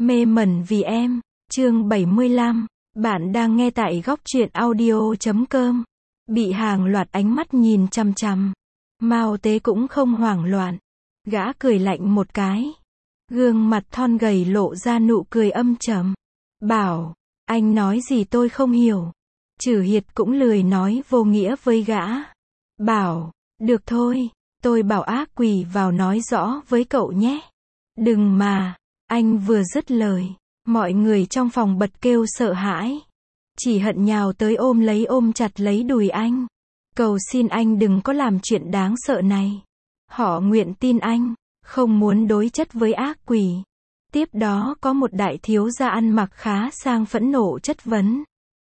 Mê mẩn vì em, chương 75. Bạn đang nghe tại góc truyện audio.com. Bị hàng loạt ánh mắt nhìn chằm chằm. Mao Tế cũng không hoảng loạn. Gã cười lạnh một cái. Gương mặt thon gầy lộ ra nụ cười âm trầm. Bảo, anh nói gì tôi không hiểu. Trử Hiệt cũng lười nói vô nghĩa với gã. Bảo, được thôi, tôi bảo ác quỷ vào nói rõ với cậu nhé. Đừng mà. Anh vừa dứt lời, mọi người trong phòng bật kêu sợ hãi. Chỉ hận nhào tới ôm chặt lấy đùi anh. Cầu xin anh đừng có làm chuyện đáng sợ này. Họ nguyện tin anh, không muốn đối chất với ác quỷ. Tiếp đó có một đại thiếu gia ăn mặc khá sang phẫn nộ chất vấn.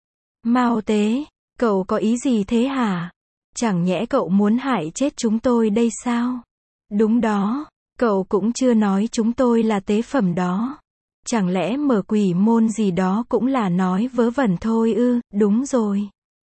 Mao Tế, cậu có ý gì thế hả? Chẳng nhẽ cậu muốn hại chết chúng tôi đây sao? Đúng đó. Cậu cũng chưa nói chúng tôi là tế phẩm đó. Chẳng lẽ mở quỷ môn gì đó cũng là nói vớ vẩn thôi ư? Đúng rồi.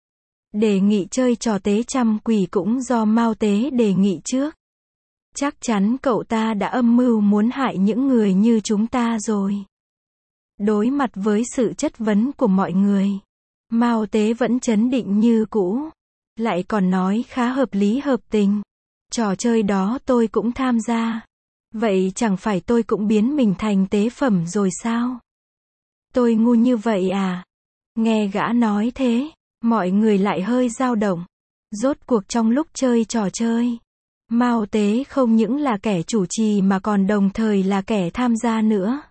Đề nghị chơi trò tế trăm quỷ cũng do Mao Tế đề nghị trước. Chắc chắn cậu ta đã âm mưu muốn hại những người như chúng ta rồi. Đối mặt với sự chất vấn của mọi người, Mao Tế vẫn trấn định như cũ. Lại còn nói khá hợp lý hợp tình. Trò chơi đó tôi cũng tham gia. Vậy chẳng phải tôi cũng biến mình thành tế phẩm rồi sao? Tôi ngu như vậy à? Nghe gã nói thế, mọi người lại hơi dao động. Rốt cuộc trong lúc chơi trò chơi, Mao Tế không những là kẻ chủ trì mà còn đồng thời là kẻ tham gia nữa.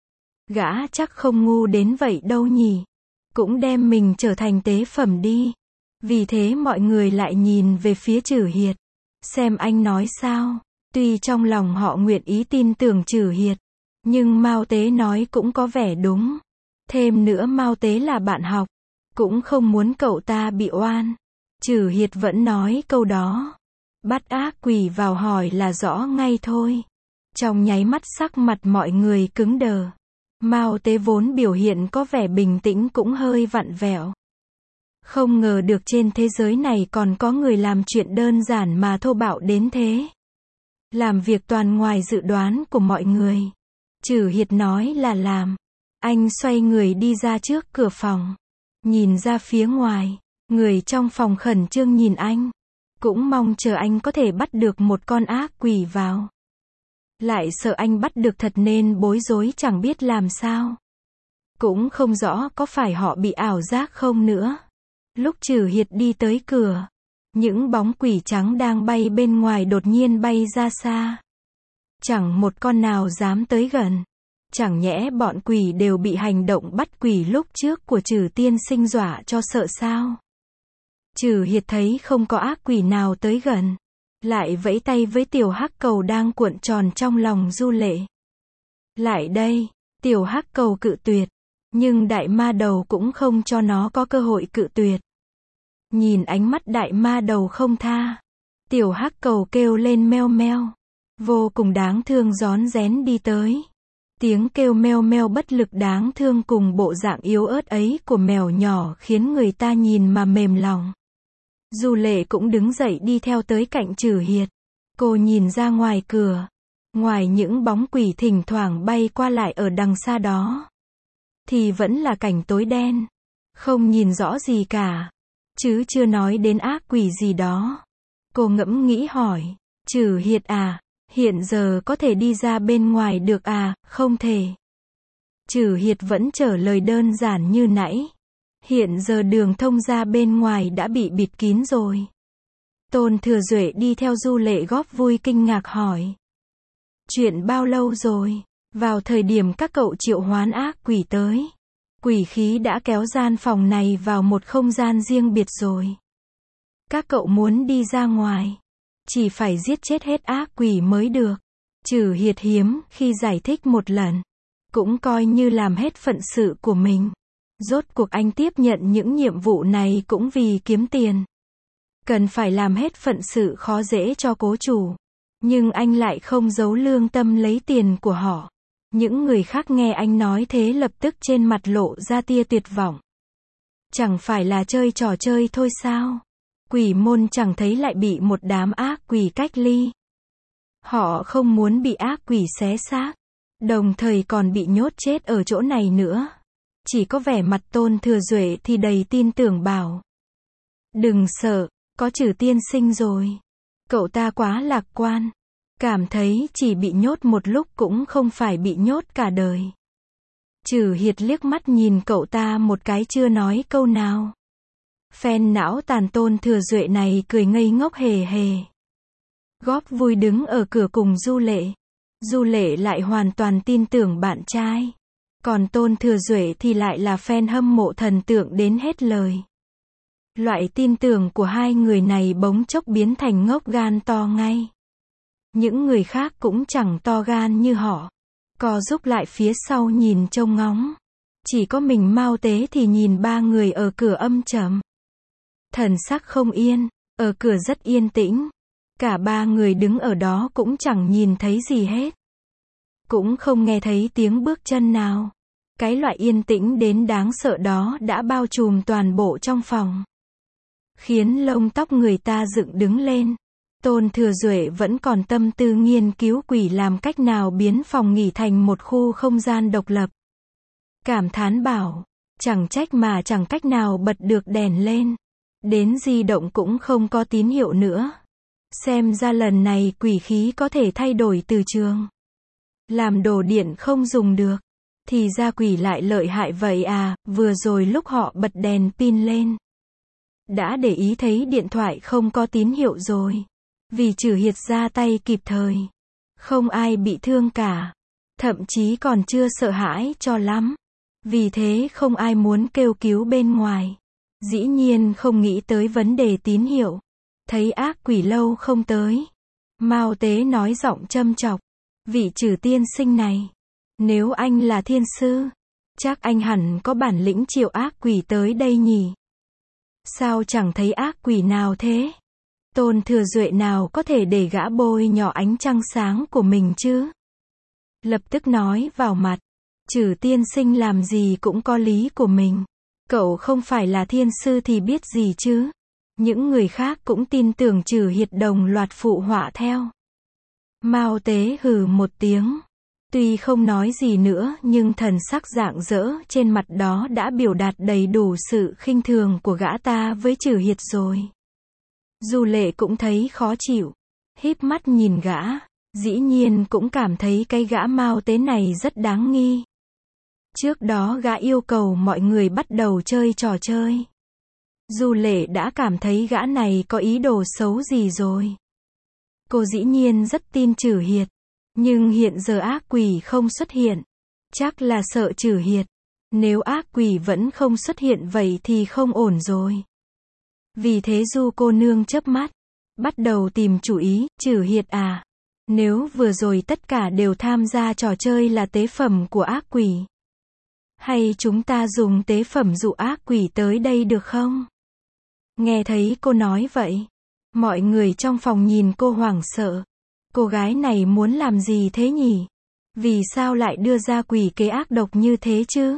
Gã chắc không ngu đến vậy đâu nhỉ? Cũng đem mình trở thành tế phẩm đi. Vì thế mọi người lại nhìn về phía Trử Hiệt. Xem anh nói sao? Tuy trong lòng họ nguyện ý tin tưởng Trử Hiệt, nhưng Mao Tế nói cũng có vẻ đúng. Thêm nữa Mao Tế là bạn học, cũng không muốn cậu ta bị oan. Trử Hiệt vẫn nói câu đó. Bắt ác quỷ vào hỏi là rõ ngay thôi. Trong nháy mắt sắc mặt mọi người cứng đờ. Mao Tế vốn biểu hiện có vẻ bình tĩnh cũng hơi vặn vẹo. Không ngờ được trên thế giới này còn có người làm chuyện đơn giản mà thô bạo đến thế. Làm việc toàn ngoài dự đoán của mọi người. Trử Hiệt nói là làm. Anh xoay người đi ra trước cửa phòng. Nhìn ra phía ngoài. Người trong phòng khẩn trương nhìn anh. Cũng mong chờ anh có thể bắt được một con ác quỷ vào. Lại sợ anh bắt được thật nên bối rối chẳng biết làm sao. Cũng không rõ có phải họ bị ảo giác không nữa. Lúc Trử Hiệt đi tới cửa, những bóng quỷ trắng đang bay bên ngoài đột nhiên bay ra xa. Chẳng một con nào dám tới gần. Chẳng nhẽ bọn quỷ đều bị hành động bắt quỷ lúc trước của Trử tiên sinh dọa cho sợ sao? Trử Hiệt thấy không có ác quỷ nào tới gần. Lại vẫy tay với tiểu hắc cầu đang cuộn tròn trong lòng Du Lệ. Lại đây, tiểu hắc cầu cự tuyệt. Nhưng đại ma đầu cũng không cho nó có cơ hội cự tuyệt. Nhìn ánh mắt đại ma đầu không tha. Tiểu hắc cầu kêu lên meo meo. Vô cùng đáng thương rón rén đi tới. Tiếng kêu meo meo bất lực đáng thương cùng bộ dạng yếu ớt ấy của mèo nhỏ khiến người ta nhìn mà mềm lòng. Du Lệ cũng đứng dậy đi theo tới cạnh Trử Hiệt. Cô nhìn ra ngoài cửa. Ngoài những bóng quỷ thỉnh thoảng bay qua lại ở đằng xa đó, thì vẫn là cảnh tối đen. Không nhìn rõ gì cả. Chứ chưa nói đến ác quỷ gì đó. Cô ngẫm nghĩ hỏi. Trử Hiệt à, hiện giờ có thể đi ra bên ngoài được à? Không thể. Trử Hiệt vẫn trả lời đơn giản như nãy. Hiện giờ đường thông ra bên ngoài đã bị bịt kín rồi. Tôn Thừa Duệ đi theo Du Lệ góp vui kinh ngạc hỏi. Chuyện bao lâu rồi? Vào thời điểm các cậu triệu hoán ác quỷ tới, quỷ khí đã kéo gian phòng này vào một không gian riêng biệt rồi. Các cậu muốn đi ra ngoài, chỉ phải giết chết hết ác quỷ mới được. Trử Hiệt hiếm khi giải thích một lần, cũng coi như làm hết phận sự của mình. Rốt cuộc anh tiếp nhận những nhiệm vụ này cũng vì kiếm tiền. Cần phải làm hết phận sự khó dễ cho cố chủ. Nhưng anh lại không giấu lương tâm lấy tiền của họ. Những người khác nghe anh nói thế lập tức trên mặt lộ ra tia tuyệt vọng. Chẳng phải là chơi trò chơi thôi sao? Quỷ môn chẳng thấy lại bị một đám ác quỷ cách ly. Họ không muốn bị ác quỷ xé xác. đồng thời còn bị nhốt chết ở chỗ này nữa. Chỉ có vẻ mặt Tôn Thừa Duệ thì đầy tin tưởng bảo. Đừng sợ, có Trử tiên sinh rồi. Cậu ta quá lạc quan. Cảm thấy chỉ bị nhốt một lúc cũng không phải bị nhốt cả đời. Trử Hiệt liếc mắt nhìn cậu ta một cái chưa nói câu nào. Phen não tàn Tôn Thừa Duệ này cười ngây ngốc hề hề. Góp vui đứng ở cửa cùng Du Lệ. Du Lệ lại hoàn toàn tin tưởng bạn trai. Còn Tôn Thừa Duệ thì lại là fan hâm mộ thần tượng đến hết lời. Loại tin tưởng của hai người này bỗng chốc biến thành ngốc gan to ngay. Những người khác cũng chẳng to gan như họ. Co rúc lại phía sau nhìn trông ngóng. Chỉ có mình Mao Tế thì nhìn ba người ở cửa âm trầm. Thần sắc không yên, ở cửa rất yên tĩnh. Cả ba người đứng ở đó cũng chẳng nhìn thấy gì hết. Cũng không nghe thấy tiếng bước chân nào. Cái loại yên tĩnh đến đáng sợ đó đã bao trùm toàn bộ trong phòng. Khiến lông tóc người ta dựng đứng lên. Tôn Thừa Duệ vẫn còn tâm tư nghiên cứu quỷ làm cách nào biến phòng nghỉ thành một khu không gian độc lập. Cảm thán bảo, chẳng trách mà chẳng cách nào bật được đèn lên. Đến di động cũng không có tín hiệu nữa. Xem ra lần này quỷ khí có thể thay đổi từ trường. Làm đồ điện không dùng được. Thì ra quỷ lại lợi hại vậy à, vừa rồi lúc họ bật đèn pin lên. Đã để ý thấy điện thoại không có tín hiệu rồi. Vì Trử Hiệt ra tay kịp thời. Không ai bị thương cả. Thậm chí còn chưa sợ hãi cho lắm. Vì thế không ai muốn kêu cứu bên ngoài. Dĩ nhiên không nghĩ tới vấn đề tín hiệu. Thấy ác quỷ lâu không tới. Mao Tế nói giọng châm chọc. Vị Trử tiên sinh này. Nếu anh là thiên sư. Chắc anh hẳn có bản lĩnh triệu ác quỷ tới đây nhỉ. Sao chẳng thấy ác quỷ nào thế? Tôn Thừa Duệ nào có thể để gã bôi nhỏ ánh trăng sáng của mình chứ? Lập tức nói vào mặt. Trử tiên sinh làm gì cũng có lý của mình. Cậu không phải là thiên sư thì biết gì chứ? Những người khác cũng tin tưởng Trử Hiệt đồng loạt phụ họa theo. Mao Tế hừ một tiếng. Tuy không nói gì nữa nhưng thần sắc rạng rỡ trên mặt đó đã biểu đạt đầy đủ sự khinh thường của gã ta với Trử Hiệt rồi. Du Lệ cũng thấy khó chịu. Híp mắt nhìn gã. Dĩ nhiên cũng cảm thấy cái gã Mao Tế này rất đáng nghi. Trước đó gã yêu cầu mọi người bắt đầu chơi trò chơi. Du Lệ đã cảm thấy gã này có ý đồ xấu gì rồi. Cô dĩ nhiên rất tin Trử Hiệt. Nhưng hiện giờ ác quỷ không xuất hiện. Chắc là sợ Trử Hiệt. Nếu ác quỷ vẫn không xuất hiện vậy thì không ổn rồi. Vì thế Du cô nương chớp mắt. Bắt đầu tìm chủ ý. Trử Hiệt à. Nếu vừa rồi tất cả đều tham gia trò chơi là tế phẩm của ác quỷ. Hay chúng ta dùng tế phẩm dụ ác quỷ tới đây được không? Nghe thấy cô nói vậy. Mọi người trong phòng nhìn cô hoảng sợ. Cô gái này muốn làm gì thế nhỉ? Vì sao lại đưa ra quỷ kế ác độc như thế chứ?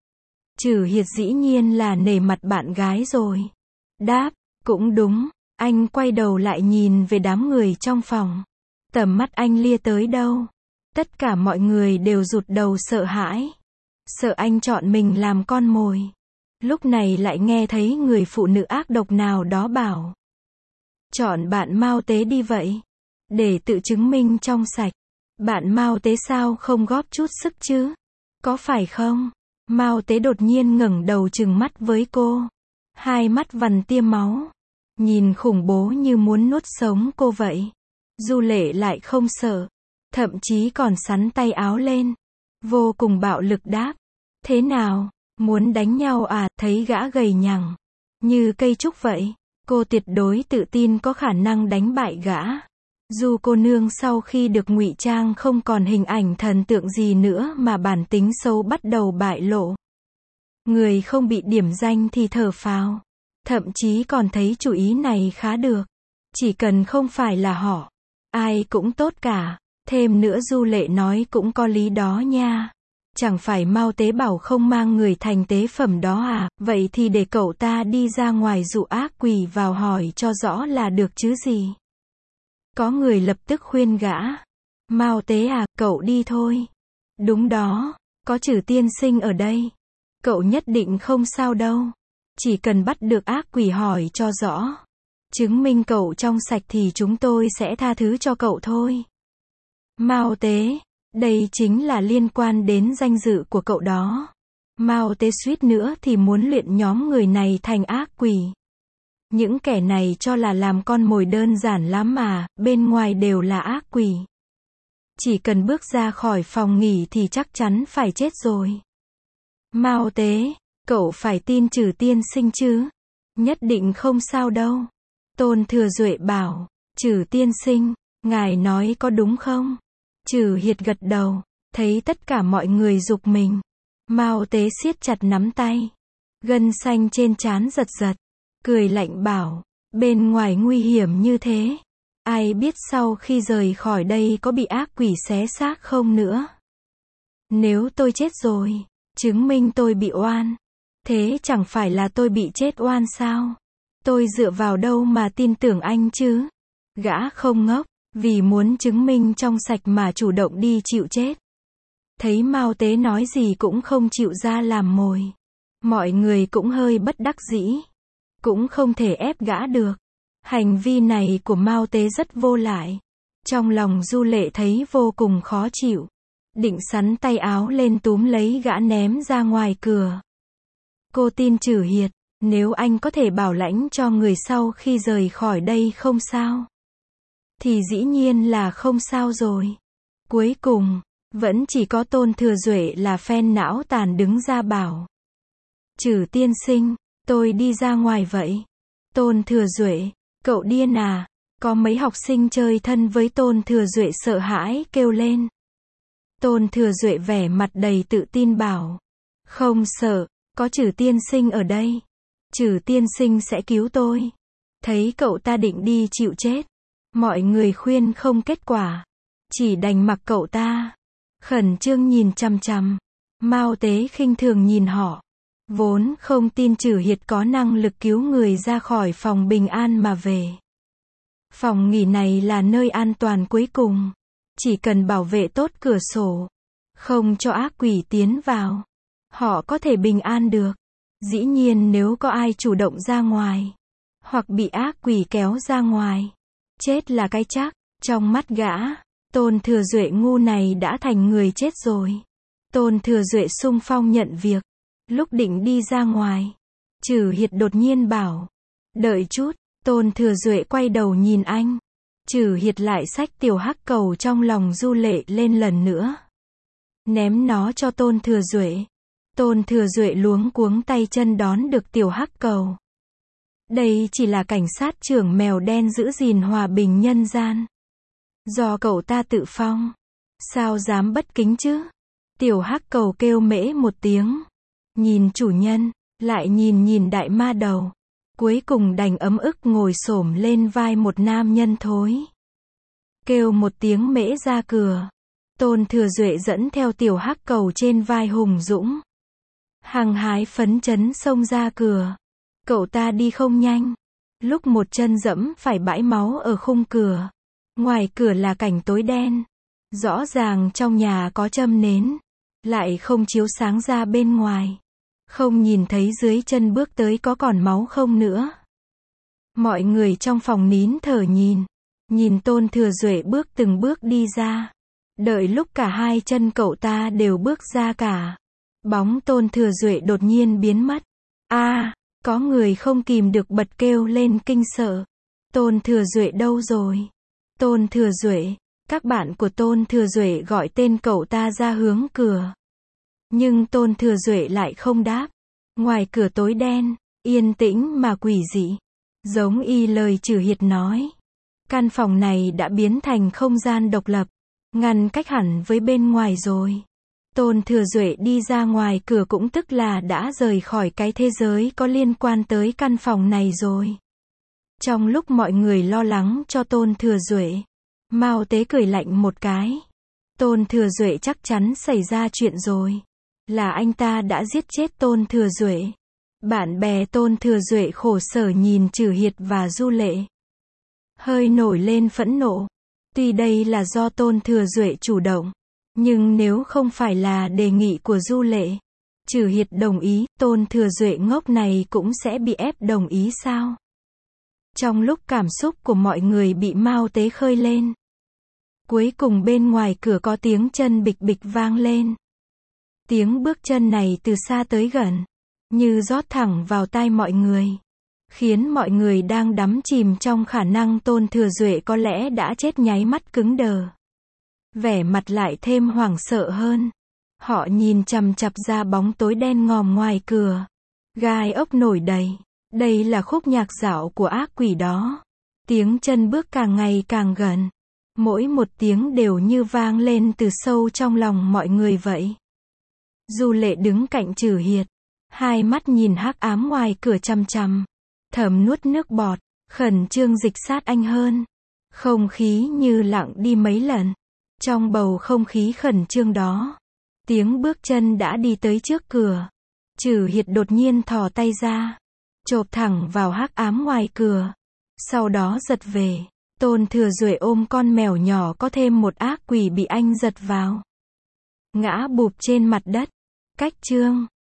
Trử Hiệt dĩ nhiên là nể mặt bạn gái rồi. Đáp, cũng đúng. Anh quay đầu lại nhìn về đám người trong phòng. Tầm mắt anh lia tới đâu? Tất cả mọi người đều rụt đầu sợ hãi. Sợ anh chọn mình làm con mồi. Lúc này lại nghe thấy người phụ nữ ác độc nào đó bảo. Chọn bạn Mao Tế đi vậy. Để tự chứng minh trong sạch. Bạn Mao Tế sao không góp chút sức chứ? Có phải không? Mao Tế đột nhiên ngẩng đầu trừng mắt với cô. Hai mắt vằn tia máu. Nhìn khủng bố như muốn nuốt sống cô vậy. Du Lệ lại không sợ. Thậm chí còn xắn tay áo lên. Vô cùng bạo lực đáp. Thế nào? Muốn đánh nhau à? Thấy gã gầy nhằng. Như cây trúc vậy. Cô tuyệt đối tự tin có khả năng đánh bại gã. Du cô nương sau khi được ngụy trang không còn hình ảnh thần tượng gì nữa mà bản tính xấu bắt đầu bại lộ. Người không bị điểm danh thì thở phào. Thậm chí còn thấy chủ ý này khá được. Chỉ cần không phải là họ. Ai cũng tốt cả. Thêm nữa Du Lệ nói cũng có lý đó nha. Chẳng phải Mao Tế bảo không mang người thành tế phẩm đó à? Vậy thì để cậu ta đi ra ngoài dụ ác quỷ vào hỏi cho rõ là được chứ gì. Có người lập tức khuyên gã. Mao Tế à, cậu đi thôi. Đúng đó, có Trử tiên sinh ở đây. Cậu nhất định không sao đâu. Chỉ cần bắt được ác quỷ hỏi cho rõ. Chứng minh cậu trong sạch thì chúng tôi sẽ tha thứ cho cậu thôi. Mao Tế, đây chính là liên quan đến danh dự của cậu đó. Mao Tế suýt nữa thì muốn luyện nhóm người này thành ác quỷ. Những kẻ này cho là làm con mồi đơn giản lắm mà, bên ngoài đều là ác quỷ. Chỉ cần bước ra khỏi phòng nghỉ thì chắc chắn phải chết rồi. Mao Tế, cậu phải tin Trử tiên sinh chứ. Nhất định không sao đâu. Tôn Thừa Duệ bảo, Trử tiên sinh, ngài nói có đúng không? Trử Hiệt gật đầu, thấy tất cả mọi người giục mình. Mao Tế siết chặt nắm tay. Gân xanh trên trán giật giật. Cười lạnh bảo, bên ngoài nguy hiểm như thế. Ai biết sau khi rời khỏi đây có bị ác quỷ xé xác không nữa. Nếu tôi chết rồi, chứng minh tôi bị oan. Thế chẳng phải là tôi bị chết oan sao? Tôi dựa vào đâu mà tin tưởng anh chứ? Gã không ngốc, vì muốn chứng minh trong sạch mà chủ động đi chịu chết. Thấy Mao Tế nói gì cũng không chịu ra làm mồi. Mọi người cũng hơi bất đắc dĩ. Cũng không thể ép gã được. Hành vi này của Mao Tế rất vô lại. Trong lòng Du Lệ thấy vô cùng khó chịu. Định sắn tay áo lên túm lấy gã ném ra ngoài cửa. Cô tin Trử Hiệt, nếu anh có thể bảo lãnh cho người sau khi rời khỏi đây không sao. Thì dĩ nhiên là không sao rồi. Cuối cùng, vẫn chỉ có Tôn Thừa Duệ là phen não tàn đứng ra bảo. Trử tiên sinh, tôi đi ra ngoài vậy. Tôn Thừa Duệ, cậu điên à? Có mấy học sinh chơi thân với Tôn Thừa Duệ sợ hãi kêu lên. Tôn Thừa Duệ vẻ mặt đầy tự tin bảo. Không sợ, có Trử tiên sinh ở đây. Trử tiên sinh sẽ cứu tôi. Thấy cậu ta định đi chịu chết. Mọi người khuyên không kết quả. Chỉ đành mặc cậu ta. Khẩn trương nhìn chằm chằm. Mao Tế khinh thường nhìn họ. Vốn không tin Trử Hiệt có năng lực cứu người ra khỏi phòng bình an mà về. Phòng nghỉ này là nơi an toàn cuối cùng. Chỉ cần bảo vệ tốt cửa sổ. Không cho ác quỷ tiến vào. Họ có thể bình an được. Dĩ nhiên nếu có ai chủ động ra ngoài. Hoặc bị ác quỷ kéo ra ngoài. Chết là cái chắc. Trong mắt gã, Tôn Thừa Duệ ngu này đã thành người chết rồi. Tôn Thừa Duệ xung phong nhận việc. Lúc định đi ra ngoài, Trử Hiệt đột nhiên bảo. Đợi chút, Tôn Thừa Duệ quay đầu nhìn anh. Trử Hiệt lại xách tiểu hắc cầu trong lòng Du Lệ lên lần nữa. Ném nó cho Tôn Thừa Duệ. Tôn Thừa Duệ luống cuống tay chân đón được tiểu hắc cầu. Đây chỉ là cảnh sát trưởng mèo đen giữ gìn hòa bình nhân gian. Do cậu ta tự phong. Sao dám bất kính chứ? Tiểu hắc cầu kêu mễ một tiếng. Nhìn chủ nhân, lại nhìn đại ma đầu. Cuối cùng đành ấm ức ngồi xổm lên vai một nam nhân thối. Kêu một tiếng mễ ra cửa. Tôn Thừa Duệ dẫn theo tiểu hắc cầu trên vai hùng dũng. Hăng hái phấn chấn xông ra cửa. Cậu ta đi không nhanh. Lúc một chân dẫm phải bãi máu ở khung cửa. Ngoài cửa là cảnh tối đen. Rõ ràng trong nhà có châm nến. Lại không chiếu sáng ra bên ngoài. Không nhìn thấy dưới chân bước tới có còn máu không nữa. Mọi người trong phòng nín thở nhìn. Nhìn Tôn Thừa Duệ bước từng bước đi ra. Đợi lúc cả hai chân cậu ta đều bước ra cả. Bóng Tôn Thừa Duệ đột nhiên biến mất. Có người không kìm được bật kêu lên kinh sợ. Tôn Thừa Duệ đâu rồi? Tôn Thừa Duệ, các bạn của Tôn Thừa Duệ gọi tên cậu ta ra hướng cửa. Nhưng Tôn Thừa Duệ lại không đáp. Ngoài cửa tối đen, yên tĩnh mà quỷ dị. Giống y lời Trử Hiệt nói. Căn phòng này đã biến thành không gian độc lập. Ngăn cách hẳn với bên ngoài rồi. Tôn Thừa Duệ đi ra ngoài cửa cũng tức là đã rời khỏi cái thế giới có liên quan tới căn phòng này rồi. Trong lúc mọi người lo lắng cho Tôn Thừa Duệ, Mao Tế cười lạnh một cái. Tôn Thừa Duệ chắc chắn xảy ra chuyện rồi. Là anh ta đã giết chết Tôn Thừa Duệ. Bạn bè Tôn Thừa Duệ khổ sở nhìn Trử Hiệt và Du Lệ. Hơi nổi lên phẫn nộ. Tuy đây là do Tôn Thừa Duệ chủ động. Nhưng nếu không phải là đề nghị của Du Lệ, Trừ Hiệt đồng ý, Tôn Thừa Duệ ngốc này cũng sẽ bị ép đồng ý sao? Trong lúc cảm xúc của mọi người bị Mao Tế khơi lên, cuối cùng bên ngoài cửa có tiếng chân bịch bịch vang lên. Tiếng bước chân này từ xa tới gần, như rót thẳng vào tai mọi người, khiến mọi người đang đắm chìm trong khả năng Tôn Thừa Duệ có lẽ đã chết nháy mắt cứng đờ. Vẻ mặt lại thêm hoảng sợ hơn. Họ nhìn chằm chằm ra bóng tối đen ngòm ngoài cửa. Gai ốc nổi đầy. Đây là khúc nhạc dạo của ác quỷ đó. Tiếng chân bước càng ngày càng gần. Mỗi một tiếng đều như vang lên từ sâu trong lòng mọi người vậy. Du Lệ đứng cạnh Trừ Hiệt, hai mắt nhìn hắc ám ngoài cửa chằm chằm, thầm nuốt nước bọt, khẩn trương dịch sát anh hơn. Không khí như lặng đi mấy lần. Trong bầu không khí khẩn trương đó, tiếng bước chân đã đi tới trước cửa. Trừ Hiệt đột nhiên thò tay ra, chộp thẳng vào hắc ám ngoài cửa. Sau đó giật về. Tôn Thừa Duệ ôm con mèo nhỏ có thêm một ác quỷ bị anh giật vào, ngã bụp trên mặt đất. Cách chương